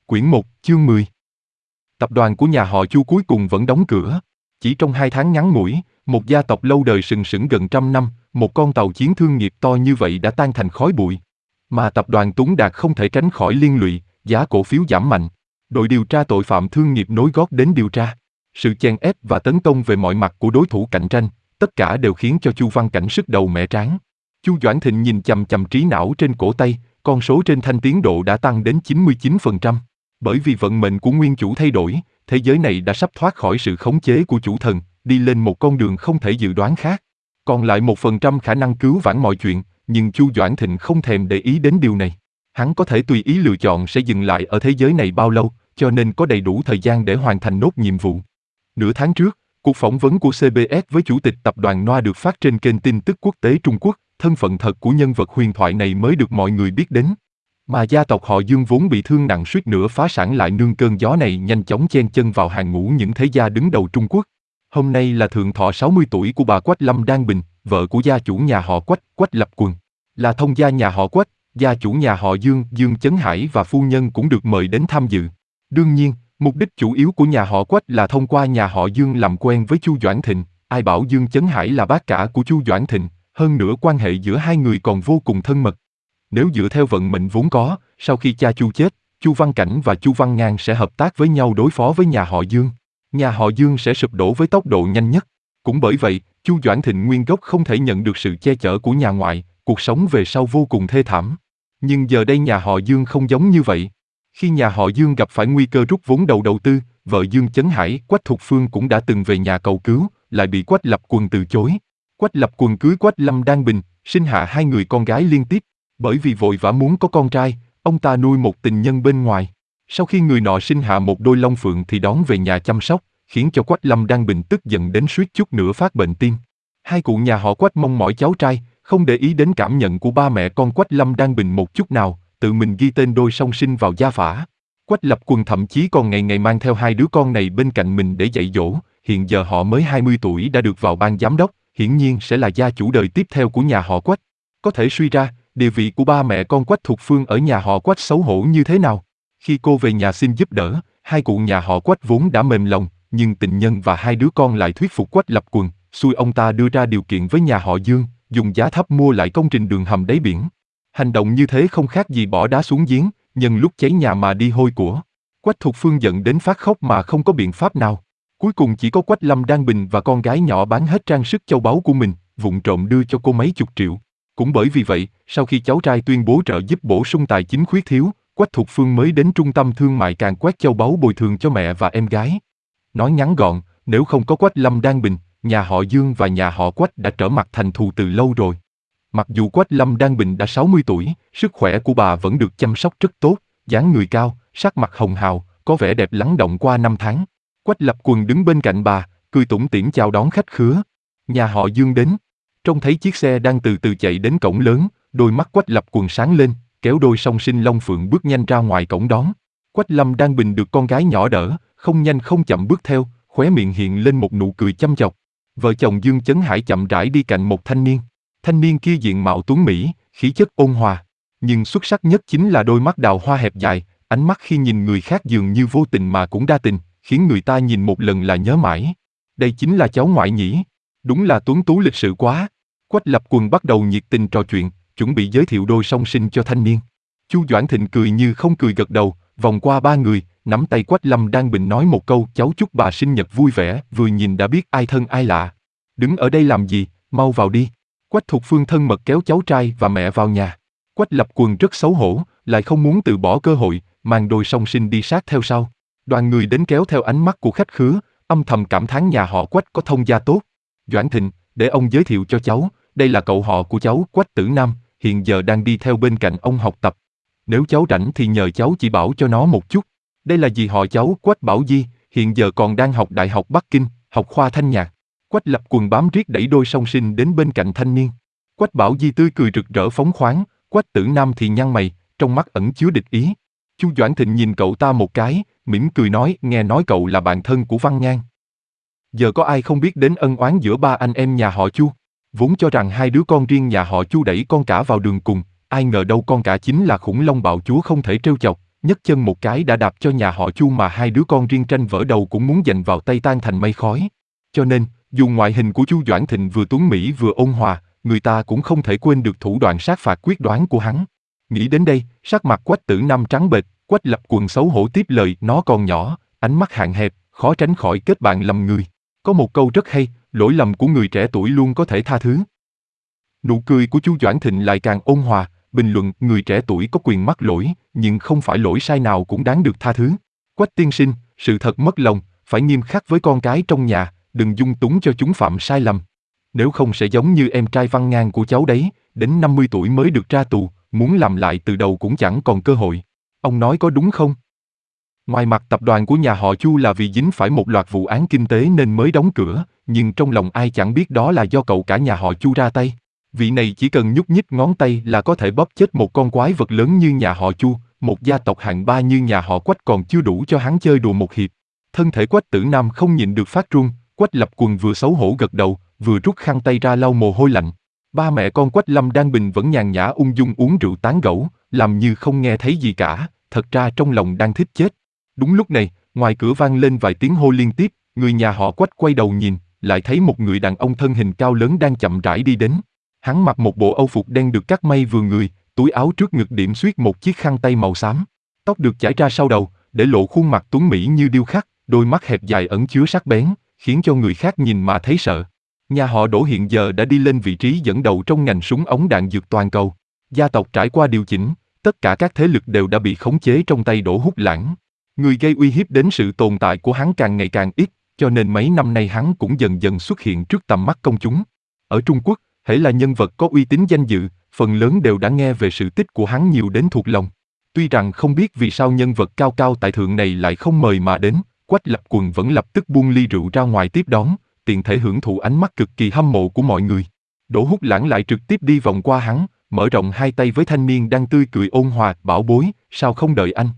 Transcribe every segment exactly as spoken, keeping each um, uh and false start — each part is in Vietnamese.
Quyển một, chương mười. Tập đoàn của nhà họ Chu cuối cùng vẫn đóng cửa. Chỉ trong hai tháng ngắn ngủi, một gia tộc lâu đời sừng sững gần trăm năm, một con tàu chiến thương nghiệp to như vậy đã tan thành khói bụi. Mà tập đoàn Tuấn Đạt không thể tránh khỏi liên lụy, giá cổ phiếu giảm mạnh. Đội điều tra tội phạm thương nghiệp nối gót đến điều tra. Sự chèn ép và tấn công về mọi mặt của đối thủ cạnh tranh, tất cả đều khiến cho Chu Văn Cảnh sứt đầu mẻ trán. Chu Doãn Thịnh nhìn chằm chằm trí não trên cổ tay, con số trên thanh tiến độ đã tăng đến chín mươi chín phần trăm. Bởi vì vận mệnh của nguyên chủ thay đổi, thế giới này đã sắp thoát khỏi sự khống chế của chủ thần, đi lên một con đường không thể dự đoán khác. Còn lại một phần trăm khả năng cứu vãn mọi chuyện, nhưng Chu Doãn Thịnh không thèm để ý đến điều này. Hắn có thể tùy ý lựa chọn sẽ dừng lại ở thế giới này bao lâu, cho nên có đầy đủ thời gian để hoàn thành nốt nhiệm vụ. Nửa tháng trước, cuộc phỏng vấn của xê bê ét với chủ tịch tập đoàn Noa được phát trên kênh tin tức quốc tế Trung Quốc, thân phận thật của nhân vật huyền thoại này mới được mọi người biết đến. Mà gia tộc họ Dương vốn bị thương nặng suýt nữa phá sản lại nương cơn gió này nhanh chóng chen chân vào hàng ngũ những thế gia đứng đầu Trung Quốc. Hôm nay là thượng thọ sáu mươi tuổi của bà Quách Lâm Đan Bình, vợ của gia chủ nhà họ Quách, Quách Lập Quần. Là thông gia nhà họ Quách, gia chủ nhà họ Dương, Dương Chấn Hải và phu nhân cũng được mời đến tham dự. Đương nhiên, mục đích chủ yếu của nhà họ Quách là thông qua nhà họ Dương làm quen với Chu Doãn Thịnh. Ai bảo Dương Chấn Hải là bác cả của Chu Doãn Thịnh, hơn nữa quan hệ giữa hai người còn vô cùng thân mật. Nếu dựa theo vận mệnh vốn có, sau khi cha Chu chết, Chu Văn Cảnh và Chu Văn Ngang sẽ hợp tác với nhau đối phó với nhà họ Dương. Nhà họ Dương sẽ sụp đổ với tốc độ nhanh nhất. Cũng bởi vậy, Chu Doãn Thịnh nguyên gốc không thể nhận được sự che chở của nhà ngoại, cuộc sống về sau vô cùng thê thảm. Nhưng giờ đây nhà họ Dương không giống như vậy. Khi nhà họ Dương gặp phải nguy cơ rút vốn đầu đầu tư, vợ Dương Chấn Hải, Quách Thục Phương cũng đã từng về nhà cầu cứu, lại bị Quách Lập Quần từ chối. Quách Lập Quần cưới Quách Lâm Đan Bình, sinh hạ hai người con gái liên tiếp. Bởi vì vội vã muốn có con trai, ông ta nuôi một tình nhân bên ngoài. Sau khi người nọ sinh hạ một đôi long phượng thì đón về nhà chăm sóc, khiến cho Quách Lâm Đan Bình tức giận đến suýt chút nữa phát bệnh tim. Hai cụ nhà họ Quách mong mỏi cháu trai, không để ý đến cảm nhận của ba mẹ con Quách Lâm Đan Bình một chút nào, tự mình ghi tên đôi song sinh vào gia phả. Quách Lập Quần thậm chí còn ngày ngày mang theo hai đứa con này bên cạnh mình để dạy dỗ. Hiện giờ họ mới hai mươi tuổi đã được vào ban giám đốc, hiển nhiên sẽ là gia chủ đời tiếp theo của nhà họ Quách. Có thể suy ra, địa vị của ba mẹ con Quách Thục Phương ở nhà họ Quách xấu hổ như thế nào. Khi cô về nhà xin giúp đỡ, hai cụ nhà họ Quách vốn đã mềm lòng, nhưng tình nhân và hai đứa con lại thuyết phục Quách Lập Quần, xui ông ta đưa ra điều kiện với nhà họ Dương, dùng giá thấp mua lại công trình đường hầm đáy biển. Hành động như thế không khác gì bỏ đá xuống giếng, nhân lúc cháy nhà mà đi hôi của. Quách Thục Phương giận đến phát khóc mà không có biện pháp nào. Cuối cùng chỉ có Quách Lâm Đan Bình và con gái nhỏ bán hết trang sức châu báu của mình, vụng trộm đưa cho cô mấy chục triệu. Cũng bởi vì vậy, sau khi cháu trai tuyên bố trợ giúp bổ sung tài chính khuyết thiếu, Quách Thục Phương mới đến trung tâm thương mại Càn Quét châu báu bồi thường cho mẹ và em gái. Nói ngắn gọn, nếu không có Quách Lâm Đan Bình, nhà họ Dương và nhà họ Quách đã trở mặt thành thù từ lâu rồi. Mặc dù Quách Lâm Đan Bình đã sáu mươi tuổi, sức khỏe của bà vẫn được chăm sóc rất tốt, dáng người cao, sắc mặt hồng hào, có vẻ đẹp lắng động qua năm tháng. Quách Lập Quần đứng bên cạnh bà, cười tủm tỉm chào đón khách khứa. Nhà họ Dương đến. Trông thấy chiếc xe đang từ từ chạy đến cổng lớn, đôi mắt Quách Lập Quần sáng lên, kéo đôi song sinh Long Phượng bước nhanh ra ngoài cổng đón. Quách Lâm Đan Bình được con gái nhỏ đỡ, không nhanh không chậm bước theo, khóe miệng hiện lên một nụ cười chăm chọc. Vợ chồng Dương Chấn Hải chậm rãi đi cạnh một thanh niên. Thanh niên kia diện mạo tuấn mỹ, khí chất ôn hòa, nhưng xuất sắc nhất chính là đôi mắt đào hoa hẹp dài, ánh mắt khi nhìn người khác dường như vô tình mà cũng đa tình, khiến người ta nhìn một lần là nhớ mãi. Đây chính là cháu ngoại nhỉ? Đúng là tuấn tú lịch sự quá. Quách Lập Quần bắt đầu nhiệt tình trò chuyện, chuẩn bị giới thiệu đôi song sinh cho thanh niên. Chu Doãn Thịnh cười như không cười gật đầu, vòng qua ba người, nắm tay Quách Lâm Đan Bình nói một câu: cháu chúc bà sinh nhật vui vẻ. Vừa nhìn đã biết ai thân ai lạ. Đứng ở đây làm gì, mau vào đi. Quách Thục Phương thân mật kéo cháu trai và mẹ vào nhà. Quách Lập Quần rất xấu hổ, lại không muốn từ bỏ cơ hội, mang đôi song sinh đi sát theo sau. Đoàn người đến kéo theo ánh mắt của khách khứa, âm thầm cảm thán nhà họ Quách có thông gia tốt. Doãn Thịnh, để ông giới thiệu cho cháu, đây là cậu họ của cháu, Quách Tử Nam, hiện giờ đang đi theo bên cạnh ông học tập. Nếu cháu rảnh thì nhờ cháu chỉ bảo cho nó một chút. Đây là dì họ cháu, Quách Bảo Di, hiện giờ còn đang học Đại học Bắc Kinh, học khoa thanh nhạc. Quách Lập Quần bám riết đẩy đôi song sinh đến bên cạnh thanh niên. Quách Bảo Di tươi cười rực rỡ phóng khoáng, Quách Tử Nam thì nhăn mày, trong mắt ẩn chứa địch ý. Chu Doãn Thịnh nhìn cậu ta một cái, mỉm cười nói: nghe nói cậu là bạn thân của Văn Ngang. Giờ có ai không biết đến ân oán giữa ba anh em nhà họ Chu? Vốn cho rằng hai đứa con riêng nhà họ Chu đẩy con cả vào đường cùng, ai ngờ đâu con cả chính là khủng long bạo chúa không thể trêu chọc, nhấc chân một cái đã đạp cho nhà họ Chu mà hai đứa con riêng tranh vỡ đầu cũng muốn giành vào tay tan thành mây khói. Cho nên, dù ngoại hình của Chu Doãn Thịnh vừa tuấn mỹ vừa ôn hòa, người ta cũng không thể quên được thủ đoạn sát phạt quyết đoán của hắn. Nghĩ đến đây, sắc mặt Quách Tử Nam trắng bệch, Quách Lập Quần xấu hổ tiếp lời, nó còn nhỏ, ánh mắt hạn hẹp, khó tránh khỏi kết bạn lầm người. Có một câu rất hay, lỗi lầm của người trẻ tuổi luôn có thể tha thứ. Nụ cười của Chu Doãn Thịnh lại càng ôn hòa, bình luận, người trẻ tuổi có quyền mắc lỗi, nhưng không phải lỗi sai nào cũng đáng được tha thứ. Quách tiên sinh, sự thật mất lòng, phải nghiêm khắc với con cái trong nhà, đừng dung túng cho chúng phạm sai lầm. Nếu không sẽ giống như em trai Văn Ngang của cháu đấy, đến năm mươi tuổi mới được ra tù, muốn làm lại từ đầu cũng chẳng còn cơ hội. Ông nói có đúng không? Ngoài mặt tập đoàn của nhà họ Chu là vì dính phải một loạt vụ án kinh tế nên mới đóng cửa, nhưng trong lòng ai chẳng biết đó là do cậu cả nhà họ Chu ra tay. Vị này chỉ cần nhúc nhích ngón tay là có thể bóp chết một con quái vật lớn như nhà họ Chu, một gia tộc hạng ba như nhà họ Quách còn chưa đủ cho hắn chơi đùa một hiệp. Thân thể Quách Tử Nam không nhịn được phát run, Quách Lập Quần vừa xấu hổ gật đầu, vừa rút khăn tay ra lau mồ hôi lạnh. Ba mẹ con Quách Lâm Đan Bình vẫn nhàn nhã ung dung uống rượu tán gẫu, làm như không nghe thấy gì cả, thật ra trong lòng đang thích chết. Đúng lúc này, ngoài cửa vang lên vài tiếng hô liên tiếp, người nhà họ Quách quay đầu nhìn, lại thấy một người đàn ông thân hình cao lớn đang chậm rãi đi đến. Hắn mặc một bộ âu phục đen được cắt may vừa người, túi áo trước ngực điểm xuyết một chiếc khăn tay màu xám. Tóc được chải ra sau đầu, để lộ khuôn mặt tuấn mỹ như điêu khắc, đôi mắt hẹp dài ẩn chứa sắc bén, khiến cho người khác nhìn mà thấy sợ. Nhà họ Đỗ hiện giờ đã đi lên vị trí dẫn đầu trong ngành súng ống đạn dược toàn cầu. Gia tộc trải qua điều chỉnh, tất cả các thế lực đều đã bị khống chế trong tay Đỗ Húc Lãng. Người gây uy hiếp đến sự tồn tại của hắn càng ngày càng ít, cho nên mấy năm nay hắn cũng dần dần xuất hiện trước tầm mắt công chúng. Ở Trung Quốc, hễ là nhân vật có uy tín danh dự, phần lớn đều đã nghe về sự tích của hắn nhiều đến thuộc lòng. Tuy rằng không biết vì sao nhân vật cao cao tại thượng này lại không mời mà đến, Quách Lập Quần vẫn lập tức buông ly rượu ra ngoài tiếp đón, tiện thể hưởng thụ ánh mắt cực kỳ hâm mộ của mọi người. Đỗ Húc Lãng lại trực tiếp đi vòng qua hắn, mở rộng hai tay với thanh niên đang tươi cười ôn hòa, bảo bối, sao không đợi anh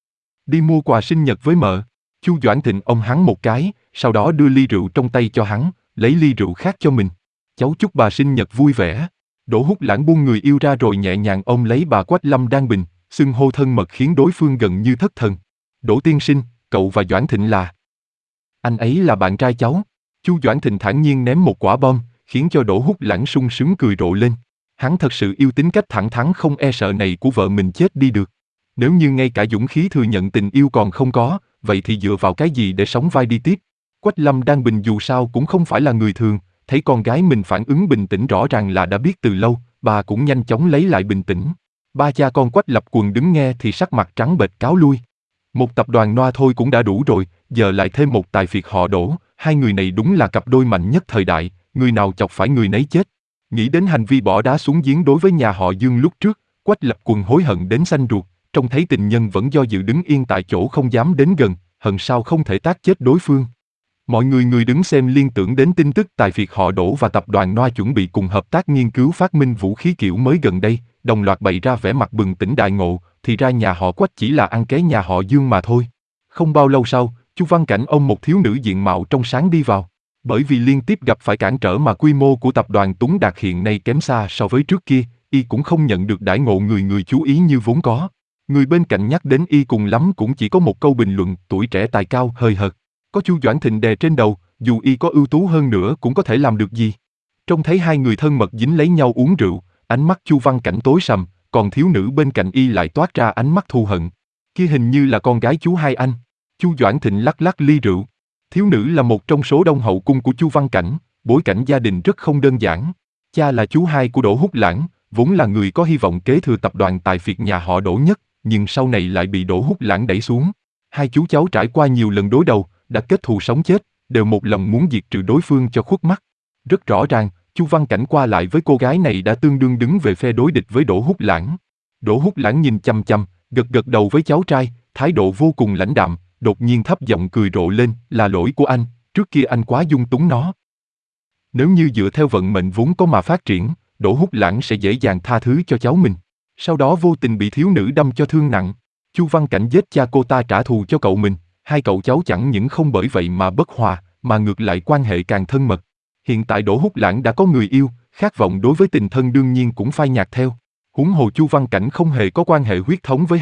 đi mua quà sinh nhật với mợ. Chu Doãn Thịnh ôm hắn một cái, sau đó đưa ly rượu trong tay cho hắn, lấy ly rượu khác cho mình. Cháu chúc bà sinh nhật vui vẻ. Đỗ Húc Lãng buông người yêu ra rồi nhẹ nhàng ôm lấy bà Quách Lâm Đan Bình, xưng hô thân mật khiến đối phương gần như thất thần. Đỗ tiên sinh, cậu và Doãn Thịnh là... Anh ấy là bạn trai cháu. Chu Doãn Thịnh thản nhiên ném một quả bom, khiến cho Đỗ Húc Lãng sung sướng cười rộ lên. Hắn thật sự yêu tính cách thẳng thắn không e sợ này của vợ mình chết đi được. Nếu như ngay cả dũng khí thừa nhận tình yêu còn không có, vậy thì dựa vào cái gì để sống vai đi tiếp? Quách Lâm Đan Bình dù sao cũng không phải là người thường, thấy con gái mình phản ứng bình tĩnh rõ ràng là đã biết từ lâu, bà cũng nhanh chóng lấy lại bình tĩnh. Ba cha con Quách Lập Quần đứng nghe thì sắc mặt trắng bệch cáo lui. Một tập đoàn Noa thôi cũng đã đủ rồi, giờ lại thêm một tài phiệt họ Đỗ, hai người này đúng là cặp đôi mạnh nhất thời đại, người nào chọc phải người nấy chết. Nghĩ đến hành vi bỏ đá xuống giếng đối với nhà họ Dương lúc trước, Quách Lập Quần hối hận đến xanh ruột, trông thấy tình nhân vẫn do dự đứng yên tại chỗ không dám đến gần, hận sao không thể tác chết đối phương. Mọi người người đứng xem liên tưởng đến tin tức tài phiệt họ Đỗ và tập đoàn Noa chuẩn bị cùng hợp tác nghiên cứu phát minh vũ khí kiểu mới gần đây, đồng loạt bày ra vẻ mặt bừng tỉnh đại ngộ, thì ra nhà họ Quách chỉ là ăn ké nhà họ Dương mà thôi. Không bao lâu sau, Chu Văn Cảnh ôm một thiếu nữ diện mạo trong sáng đi vào. Bởi vì liên tiếp gặp phải cản trở mà quy mô của tập đoàn Tuấn Đạt hiện nay kém xa so với trước kia, y cũng không nhận được đãi ngộ người người chú ý như vốn có. Người bên cạnh nhắc đến y cùng lắm cũng chỉ có một câu bình luận, tuổi trẻ tài cao, hời hợt. Có Chu Doãn Thịnh đè trên đầu, dù y có ưu tú hơn nữa cũng có thể làm được gì. Trông thấy hai người thân mật dính lấy nhau uống rượu, ánh mắt Chu Văn Cảnh tối sầm, còn thiếu nữ bên cạnh y lại toát ra ánh mắt thù hận. Kia hình như là con gái chú hai anh. Chu Doãn Thịnh lắc lắc ly rượu. Thiếu nữ là một trong số đông hậu cung của Chu Văn Cảnh, bối cảnh gia đình rất không đơn giản. Cha là chú hai của Đỗ Húc Lãng, vốn là người có hy vọng kế thừa tập đoàn tài phiệt nhà họ Đỗ nhất, nhưng sau này lại bị Đỗ Húc Lãng đẩy xuống. Hai chú cháu trải qua nhiều lần đối đầu, đã kết thù sống chết, đều một lòng muốn diệt trừ đối phương cho khuất mắt. Rất rõ ràng, Chu Văn Cảnh qua lại với cô gái này đã tương đương đứng về phe đối địch với Đỗ Húc Lãng. Đỗ Húc Lãng nhìn chằm chằm, gật gật đầu với cháu trai, thái độ vô cùng lãnh đạm, đột nhiên thấp giọng cười rộ lên, là lỗi của anh, trước kia anh quá dung túng nó. Nếu như dựa theo vận mệnh vốn có mà phát triển, Đỗ Húc Lãng sẽ dễ dàng tha thứ cho cháu mình. Sau đó vô tình bị thiếu nữ đâm cho thương nặng. Chu Văn Cảnh giết cha cô ta trả thù cho cậu mình, hai cậu cháu chẳng những không bởi vậy mà bất hòa, mà ngược lại quan hệ càng thân mật. Hiện tại Đỗ Húc Lãng đã có người yêu, khát vọng đối với tình thân đương nhiên cũng phai nhạt theo. Huống hồ Chu Văn Cảnh không hề có quan hệ huyết thống với hắn,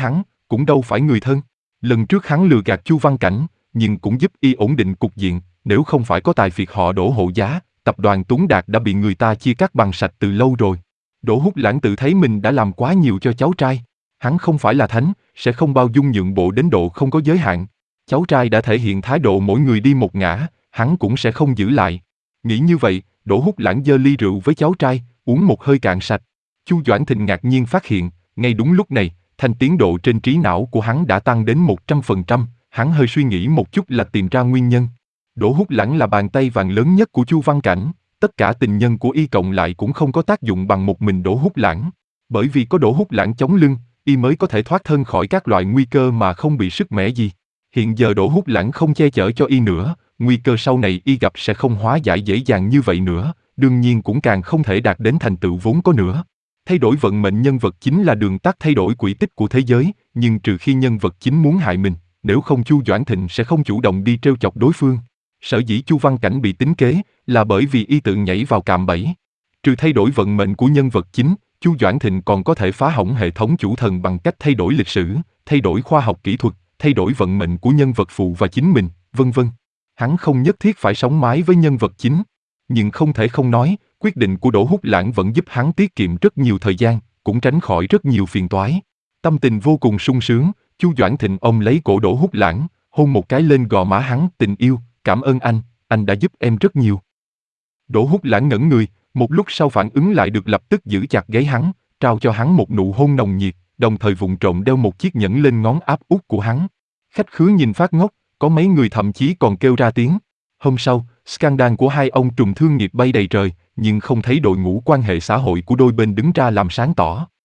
cũng đâu phải người thân. Lần trước hắn lừa gạt Chu Văn Cảnh, nhưng cũng giúp y ổn định cục diện, nếu không phải có tài phiệt họ Đỗ hộ giá, tập đoàn Tuấn Đạt đã bị người ta chia cắt bằng sạch từ lâu rồi. Đỗ Húc Lãng tự thấy mình đã làm quá nhiều cho cháu trai. Hắn không phải là thánh, sẽ không bao dung nhượng bộ đến độ không có giới hạn. Cháu trai đã thể hiện thái độ mỗi người đi một ngã, hắn cũng sẽ không giữ lại. Nghĩ như vậy, Đỗ Húc Lãng giơ ly rượu với cháu trai, uống một hơi cạn sạch. Chu Doãn Thịnh ngạc nhiên phát hiện, ngay đúng lúc này, thanh tiến độ trên trí não của hắn đã tăng đến một trăm phần trăm, hắn hơi suy nghĩ một chút là tìm ra nguyên nhân. Đỗ Húc Lãng là bàn tay vàng lớn nhất của Chu Văn Cảnh, tất cả tình nhân của y cộng lại cũng không có tác dụng bằng một mình Đỗ Húc Lãng. Bởi vì có Đỗ Húc Lãng chống lưng, y mới có thể thoát thân khỏi các loại nguy cơ mà không bị sức mẻ gì. Hiện giờ Đỗ Húc Lãng không che chở cho y nữa, nguy cơ sau này y gặp sẽ không hóa giải dễ dàng như vậy nữa, đương nhiên cũng càng không thể đạt đến thành tựu vốn có nữa. Thay đổi vận mệnh nhân vật chính là đường tắt thay đổi quỹ tích của thế giới, nhưng trừ khi nhân vật chính muốn hại mình, nếu không Chu Doãn Thịnh sẽ không chủ động đi trêu chọc đối phương. Sở dĩ Chu Văn Cảnh bị tính kế, là bởi vì y tự nhảy vào cạm bẫy. Trừ thay đổi vận mệnh của nhân vật chính, Chu Doãn Thịnh còn có thể phá hỏng hệ thống chủ thần bằng cách thay đổi lịch sử, thay đổi khoa học kỹ thuật, thay đổi vận mệnh của nhân vật phụ và chính mình, vân vân. Hắn không nhất thiết phải sống mái với nhân vật chính. Nhưng không thể không nói, quyết định của Đỗ Húc Lãng vẫn giúp hắn tiết kiệm rất nhiều thời gian, cũng tránh khỏi rất nhiều phiền toái. Tâm tình vô cùng sung sướng, Chu Doãn Thịnh ôm lấy cổ Đỗ Húc Lãng, hôn một cái lên gò má hắn, tình yêu, cảm ơn anh, anh đã giúp em rất nhiều. Đỗ Húc Lãng ngẩn người, một lúc sau phản ứng lại được lập tức giữ chặt gáy hắn, trao cho hắn một nụ hôn nồng nhiệt, đồng thời vụng trộm đeo một chiếc nhẫn lên ngón áp út của hắn. Khách khứa nhìn phát ngốc, có mấy người thậm chí còn kêu ra tiếng. Hôm sau, scandal của hai ông trùm thương nghiệp bay đầy trời, nhưng không thấy đội ngũ quan hệ xã hội của đôi bên đứng ra làm sáng tỏ.